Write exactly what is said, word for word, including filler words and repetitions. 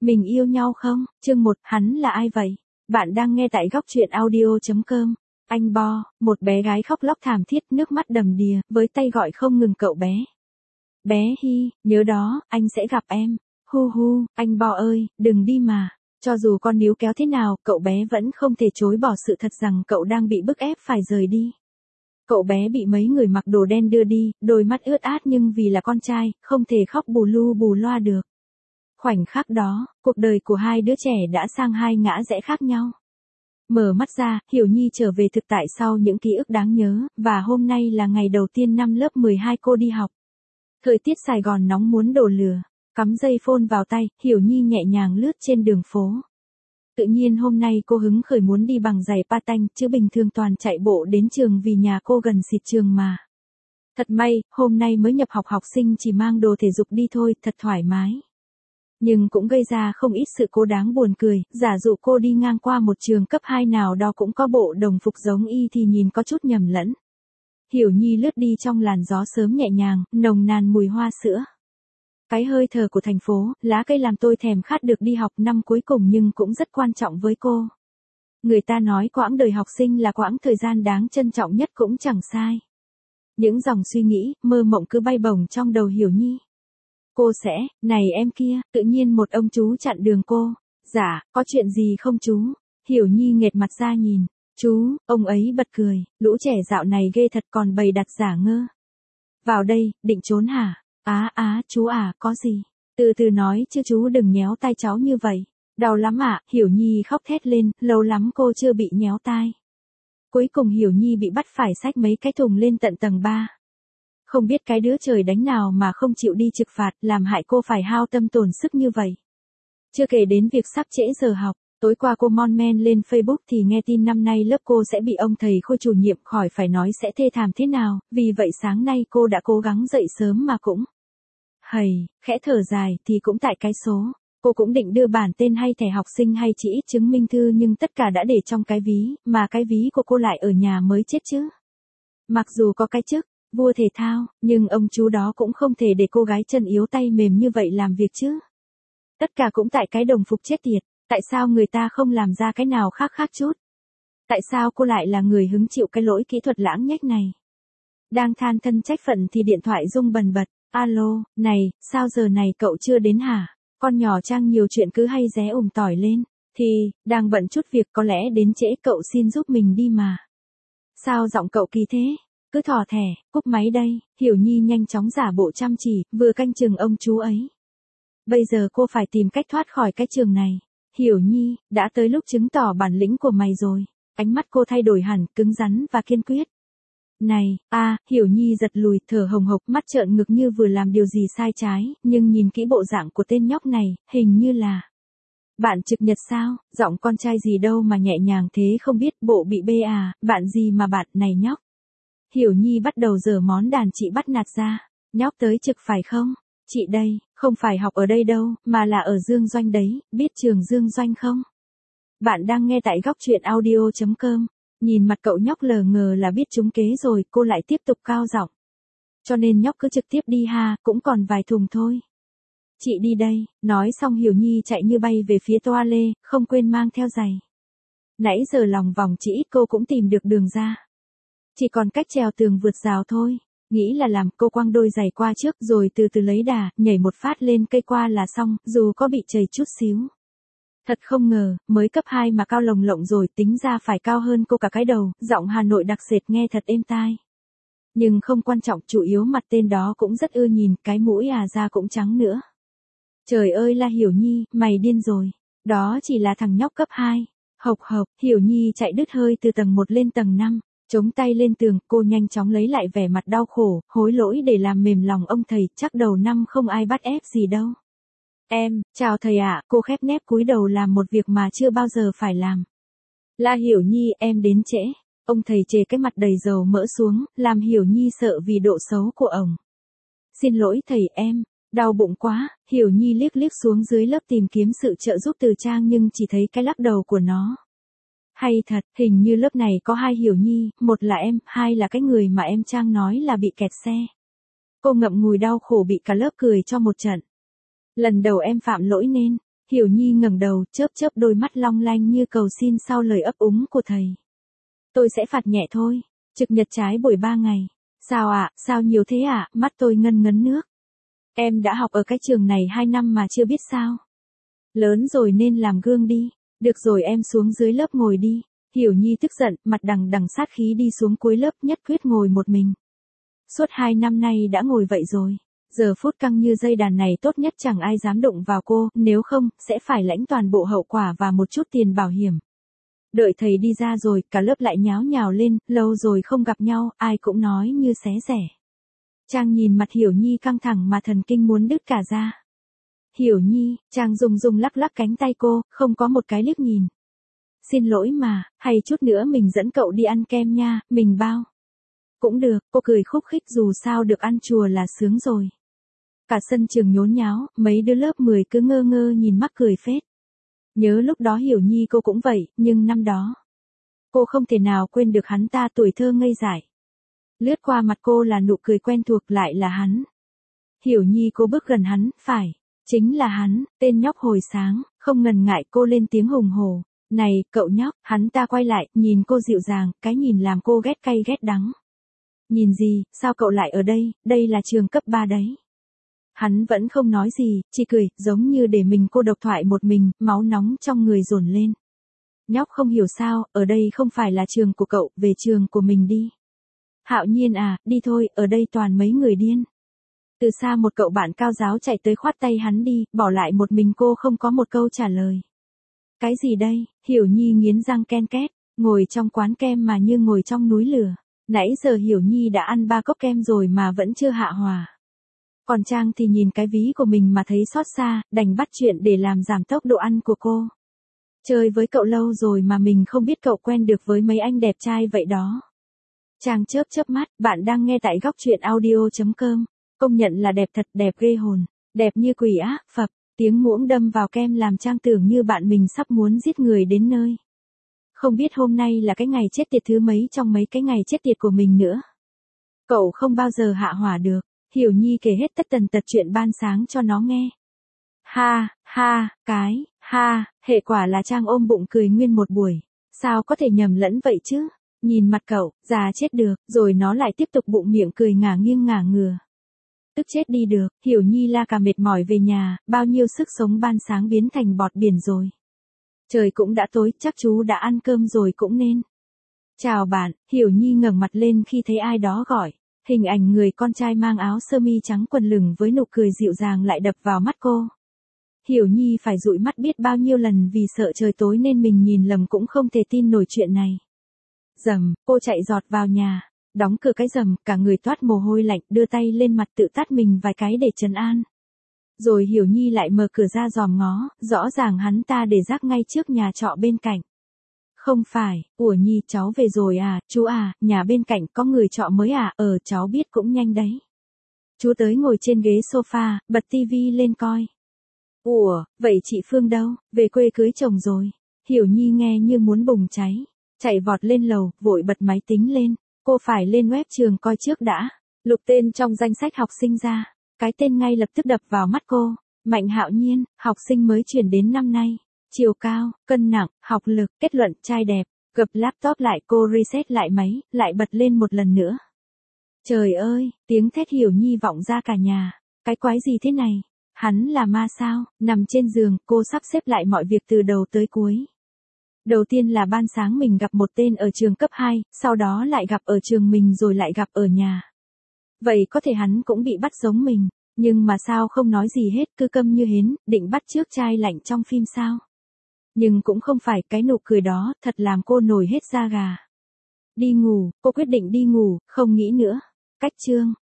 Mình yêu nhau không? Chương một, hắn là ai vậy? Bạn đang nghe tại góc truyện audio chấm com. Anh Bo, một bé gái khóc lóc thảm thiết, nước mắt đầm đìa, với tay gọi không ngừng cậu bé. Bé Hi, nhớ đó, anh sẽ gặp em. Hu hu, anh Bo ơi, đừng đi mà. Cho dù con níu kéo thế nào, cậu bé vẫn không thể chối bỏ sự thật rằng cậu đang bị bức ép phải rời đi. Cậu bé bị mấy người mặc đồ đen đưa đi, đôi mắt ướt át nhưng vì là con trai, không thể khóc bù lu bù loa được. Khoảnh khắc đó, cuộc đời của hai đứa trẻ đã sang hai ngã rẽ khác nhau. Mở mắt ra, Hiểu Nhi trở về thực tại sau những ký ức đáng nhớ, và hôm nay là ngày đầu tiên năm lớp mười hai cô đi học. Thời tiết Sài Gòn nóng muốn đổ lửa, cắm dây phone vào tay, Hiểu Nhi nhẹ nhàng lướt trên đường phố. Tự nhiên hôm nay cô hứng khởi muốn đi bằng giày patanh, chứ bình thường toàn chạy bộ đến trường vì nhà cô gần xịt trường mà. Thật may, hôm nay mới nhập học học sinh chỉ mang đồ thể dục đi thôi, thật thoải mái. Nhưng cũng gây ra không ít sự cố đáng buồn cười, giả dụ cô đi ngang qua một trường cấp hai nào đó cũng có bộ đồng phục giống y thì nhìn có chút nhầm lẫn. Hiểu Nhi lướt đi trong làn gió sớm nhẹ nhàng, nồng nàn mùi hoa sữa. Cái hơi thở của thành phố, lá cây làm tôi thèm khát được đi học năm cuối cùng nhưng cũng rất quan trọng với cô. Người ta nói quãng đời học sinh là quãng thời gian đáng trân trọng nhất cũng chẳng sai. Những dòng suy nghĩ, mơ mộng cứ bay bổng trong đầu Hiểu Nhi. Cô sẽ, này em kia, tự nhiên một ông chú chặn đường cô. Dạ, có chuyện gì không chú? Hiểu Nhi nghệt mặt ra nhìn. Chú, ông ấy bật cười, lũ trẻ dạo này ghê thật còn bày đặt giả ngơ. Vào đây, định trốn hả? Á á, chú à, có gì? Từ từ nói chứ chú đừng nhéo tai cháu như vậy. Đau lắm ạ, à? Hiểu Nhi khóc thét lên, lâu lắm cô chưa bị nhéo tai. Cuối cùng Hiểu Nhi bị bắt phải xách mấy cái thùng lên tận tầng ba. Không biết cái đứa trời đánh nào mà không chịu đi trực phạt, làm hại cô phải hao tâm tổn sức như vậy. Chưa kể đến việc sắp trễ giờ học, tối qua cô mon men lên Facebook thì nghe tin năm nay lớp cô sẽ bị ông thầy Khôi chủ nhiệm khỏi phải nói sẽ thê thảm thế nào, vì vậy sáng nay cô đã cố gắng dậy sớm mà cũng. Hầy, khẽ thở dài thì cũng tại cái số, cô cũng định đưa bản tên hay thẻ học sinh hay chỉ ít chứng minh thư nhưng tất cả đã để trong cái ví, mà cái ví của cô lại ở nhà mới chết chứ. Mặc dù có cái chức vua thể thao, nhưng ông chú đó cũng không thể để cô gái chân yếu tay mềm như vậy làm việc chứ. Tất cả cũng tại cái đồng phục chết tiệt, tại sao người ta không làm ra cái nào khác khác chút? Tại sao cô lại là người hứng chịu cái lỗi kỹ thuật lãng nhách này? Đang than thân trách phận thì điện thoại rung bần bật, alo, này, sao giờ này cậu chưa đến hả? Con nhỏ Trang nhiều chuyện cứ hay ré ùm tỏi lên, thì, đang bận chút việc có lẽ đến trễ cậu xin giúp mình đi mà. Sao giọng cậu kỳ thế? Cứ thò thẻ, cúp máy đây, Hiểu Nhi nhanh chóng giả bộ chăm chỉ, vừa canh chừng ông chú ấy. Bây giờ cô phải tìm cách thoát khỏi cái trường này. Hiểu Nhi, đã tới lúc chứng tỏ bản lĩnh của mày rồi. Ánh mắt cô thay đổi hẳn, cứng rắn và kiên quyết. Này, a, à, Hiểu Nhi giật lùi, thở hồng hộc, mắt trợn ngực như vừa làm điều gì sai trái, nhưng nhìn kỹ bộ dạng của tên nhóc này, hình như là bạn trực nhật sao, giọng con trai gì đâu mà nhẹ nhàng thế không biết, bộ bị bê à, bạn gì mà bạn này nhóc. Hiểu Nhi bắt đầu giở món đàn chị bắt nạt ra. Nhóc tới trực phải không? Chị đây, không phải học ở đây đâu, mà là ở Dương Doanh đấy, biết trường Dương Doanh không? Bạn đang nghe tại góc truyện audio chấm com. Nhìn mặt cậu nhóc lờ ngờ là biết trúng kế rồi, cô lại tiếp tục cao giọng. Cho nên nhóc cứ trực tiếp đi ha, cũng còn vài thùng thôi. Chị đi đây, nói xong Hiểu Nhi chạy như bay về phía toa lê, không quên mang theo giày. Nãy giờ lòng vòng chỉ ít cô cũng tìm được đường ra. Chỉ còn cách trèo tường vượt rào thôi. Nghĩ là làm, cô quăng đôi giày qua trước rồi từ từ lấy đà, nhảy một phát lên cây qua là xong, dù có bị trầy chút xíu. Thật không ngờ, mới cấp hai mà cao lồng lộng rồi, tính ra phải cao hơn cô cả cái đầu, giọng Hà Nội đặc sệt nghe thật êm tai. Nhưng không quan trọng, chủ yếu mặt tên đó cũng rất ưa nhìn, cái mũi à da cũng trắng nữa. Trời ơi là Hiểu Nhi, mày điên rồi. Đó chỉ là thằng nhóc cấp hai. Hộc hộc, Hiểu Nhi chạy đứt hơi từ tầng một lên tầng năm. Chống tay lên tường, cô nhanh chóng lấy lại vẻ mặt đau khổ, hối lỗi để làm mềm lòng ông thầy, chắc đầu năm không ai bắt ép gì đâu. Em, chào thầy ạ, cô khép nép cúi đầu làm một việc mà chưa bao giờ phải làm. La Hiểu Nhi, em đến trễ. Ông thầy chề cái mặt đầy dầu mỡ xuống, làm Hiểu Nhi sợ vì độ xấu của ông. Xin lỗi thầy em, đau bụng quá, Hiểu Nhi liếc liếc xuống dưới lớp tìm kiếm sự trợ giúp từ Trang nhưng chỉ thấy cái lắc đầu của nó. Hay thật, hình như lớp này có hai Hiểu Nhi, một là em, hai là cái người mà em Trang nói là bị kẹt xe. Cô ngậm ngùi đau khổ bị cả lớp cười cho một trận. Lần đầu em phạm lỗi nên, Hiểu Nhi ngẩng đầu, chớp chớp đôi mắt long lanh như cầu xin sau lời ấp úng của thầy. Tôi sẽ phạt nhẹ thôi. Trực nhật trái buổi ba ngày. Sao ạ, à, sao nhiều thế ạ, à? Mắt tôi ngân ngấn nước. Em đã học ở cái trường này hai năm mà chưa biết sao. Lớn rồi nên làm gương đi. Được rồi em xuống dưới lớp ngồi đi. Hiểu Nhi tức giận, mặt đằng đằng sát khí đi xuống cuối lớp nhất quyết ngồi một mình. Suốt hai năm nay đã ngồi vậy rồi. Giờ phút căng như dây đàn này tốt nhất chẳng ai dám đụng vào cô, nếu không, sẽ phải lãnh toàn bộ hậu quả và một chút tiền bảo hiểm. Đợi thầy đi ra rồi, cả lớp lại nháo nhào lên, lâu rồi không gặp nhau, ai cũng nói như xé rẻ. Trang nhìn mặt Hiểu Nhi căng thẳng mà thần kinh muốn đứt cả ra. Hiểu Nhi, Trang dùng dùng lắc lắc cánh tay cô, không có một cái liếc nhìn. Xin lỗi mà, hay chút nữa mình dẫn cậu đi ăn kem nha, mình bao. Cũng được, cô cười khúc khích dù sao được ăn chùa là sướng rồi. Cả sân trường nhốn nháo, mấy đứa lớp mười cứ ngơ ngơ nhìn mắc cười phết. Nhớ lúc đó Hiểu Nhi cô cũng vậy, nhưng năm đó, cô không thể nào quên được hắn ta tuổi thơ ngây dại. Lướt qua mặt cô là nụ cười quen thuộc lại là hắn. Hiểu Nhi cô bước gần hắn, phải, chính là hắn, tên nhóc hồi sáng, không ngần ngại cô lên tiếng hùng hổ. Này, cậu nhóc, hắn ta quay lại, nhìn cô dịu dàng, cái nhìn làm cô ghét cay ghét đắng. Nhìn gì, sao cậu lại ở đây, đây là trường cấp ba đấy. Hắn vẫn không nói gì, chỉ cười, giống như để mình cô độc thoại một mình, máu nóng trong người dồn lên. Nhóc không hiểu sao, ở đây không phải là trường của cậu, về trường của mình đi. Hạo Nhiên à, đi thôi, ở đây toàn mấy người điên. Từ xa một cậu bạn cao giáo chạy tới khoát tay hắn đi, bỏ lại một mình cô không có một câu trả lời. Cái gì đây, Hiểu Nhi nghiến răng ken két, ngồi trong quán kem mà như ngồi trong núi lửa. Nãy giờ Hiểu Nhi đã ăn ba cốc kem rồi mà vẫn chưa hạ hòa. Còn Trang thì nhìn cái ví của mình mà thấy xót xa, đành bắt chuyện để làm giảm tốc độ ăn của cô. Chơi với cậu lâu rồi mà mình không biết cậu quen được với mấy anh đẹp trai vậy đó. Trang chớp chớp mắt, bạn đang nghe tại góc truyện audio chấm com. Công nhận là đẹp thật, đẹp ghê hồn, đẹp như quỷ á, phập. Tiếng muỗng đâm vào kem làm Trang tưởng như bạn mình sắp muốn giết người đến nơi. Không biết hôm nay là cái ngày chết tiệt thứ mấy trong mấy cái ngày chết tiệt của mình nữa. Cậu không bao giờ hạ hỏa được. Hiểu Nhi kể hết tất tần tật chuyện ban sáng cho nó nghe. Ha, ha, cái, ha, hệ quả là Trang ôm bụng cười nguyên một buổi. Sao có thể nhầm lẫn vậy chứ? Nhìn mặt cậu, già chết được, rồi nó lại tiếp tục bụng miệng cười ngả nghiêng ngả ngừa. Tức chết đi được, Hiểu Nhi la cả mệt mỏi về nhà, bao nhiêu sức sống ban sáng biến thành bọt biển rồi. Trời cũng đã tối, chắc chú đã ăn cơm rồi cũng nên. Chào bạn, Hiểu Nhi ngẩng mặt lên khi thấy ai đó gọi. Hình ảnh người con trai mang áo sơ mi trắng quần lửng với nụ cười dịu dàng lại đập vào mắt cô. Hiểu Nhi phải dụi mắt biết bao nhiêu lần vì sợ trời tối nên mình nhìn lầm cũng không thể tin nổi chuyện này. Rầm, cô chạy giọt vào nhà, đóng cửa cái rầm, cả người toát mồ hôi lạnh, đưa tay lên mặt tự tát mình vài cái để trấn an. Rồi Hiểu Nhi lại mở cửa ra dòm ngó, rõ ràng hắn ta để rác ngay trước nhà trọ bên cạnh. Không phải, ủa Nhi cháu về rồi à, chú à, nhà bên cạnh có người trọ mới à, ờ cháu biết cũng nhanh đấy. Chú tới ngồi trên ghế sofa, bật tivi lên coi. Ủa, vậy chị Phương đâu, về quê cưới chồng rồi. Hiểu Nhi nghe như muốn bùng cháy, chạy vọt lên lầu, vội bật máy tính lên, cô phải lên web trường coi trước đã, lục tên trong danh sách học sinh ra, cái tên ngay lập tức đập vào mắt cô, Mạnh Hạo Nhiên, học sinh mới chuyển đến năm nay. Chiều cao, cân nặng, học lực, kết luận, trai đẹp, gập laptop lại cô reset lại máy, lại bật lên một lần nữa. Trời ơi, tiếng thét Hiểu Nhi vọng ra cả nhà, cái quái gì thế này, hắn là ma sao, nằm trên giường, cô sắp xếp lại mọi việc từ đầu tới cuối. Đầu tiên là ban sáng mình gặp một tên ở trường cấp hai, sau đó lại gặp ở trường mình rồi lại gặp ở nhà. Vậy có thể hắn cũng bị bắt giống mình, nhưng mà sao không nói gì hết, cứ câm như hến, định bắt chước trai lạnh trong phim sao? Nhưng cũng không phải, cái nụ cười đó, thật làm cô nổi hết da gà. Đi ngủ, cô quyết định đi ngủ, không nghĩ nữa. Cách chương.